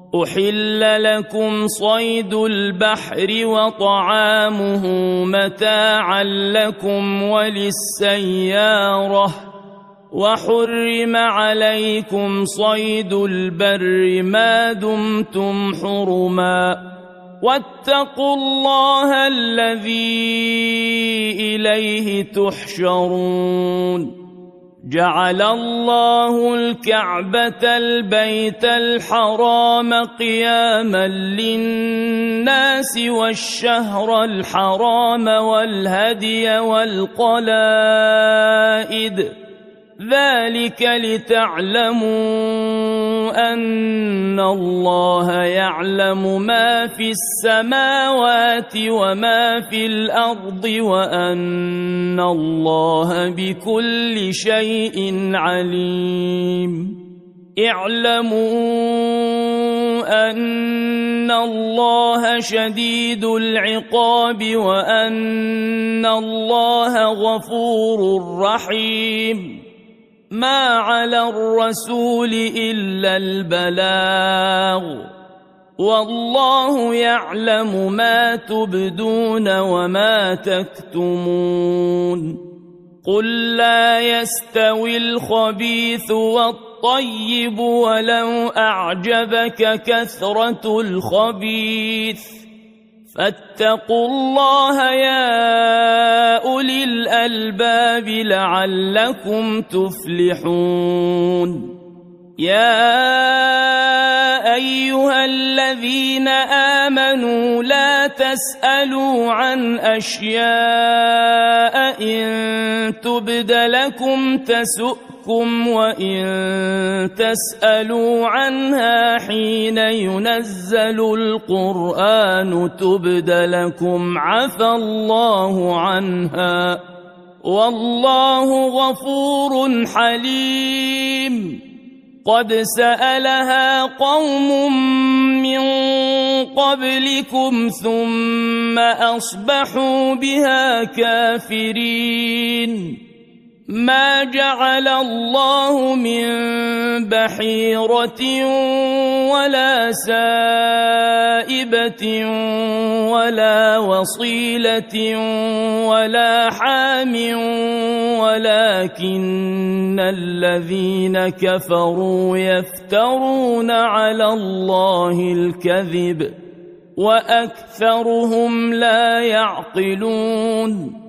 أحل لكم صيد البحر وطعامه متاعا لكم وللسيارة وحرم عليكم صيد البر ما دمتم حرما واتقوا الله الذي إليه تحشرون جعل الله الكعبة البيت الحرام قياما للناس والشهر الحرام والهدي والقلائد ذلك لتعلموا أن الله يعلم ما في السماوات وما في الأرض وأن الله بكل شيء عليم اعلموا أن الله شديد العقاب وأن الله غفور رحيم ما على الرسول إلا البلاغ والله يعلم ما تبدون وما تكتمون قل لا يستوي الخبيث والطيب ولو أعجبك كثرة الخبيث فاتقوا الله يا أولي الألباب لعلكم تفلحون يا أيها الذين آمنوا لا تسألوا عن أشياء إن تبد لكم تسؤكم وإن تسألوا عنها حين ينزل القرآن تبد لكم عفى الله عنها والله غفور حليم قد سألها قوم من قبلكم ثم أصبحوا بها كافرين ما جعل الله من بحيرة ولا سائبة ولا وصيلة ولا حام ولكن الذين كفروا يفترون على الله الكذب وأكثرهم لا يعقلون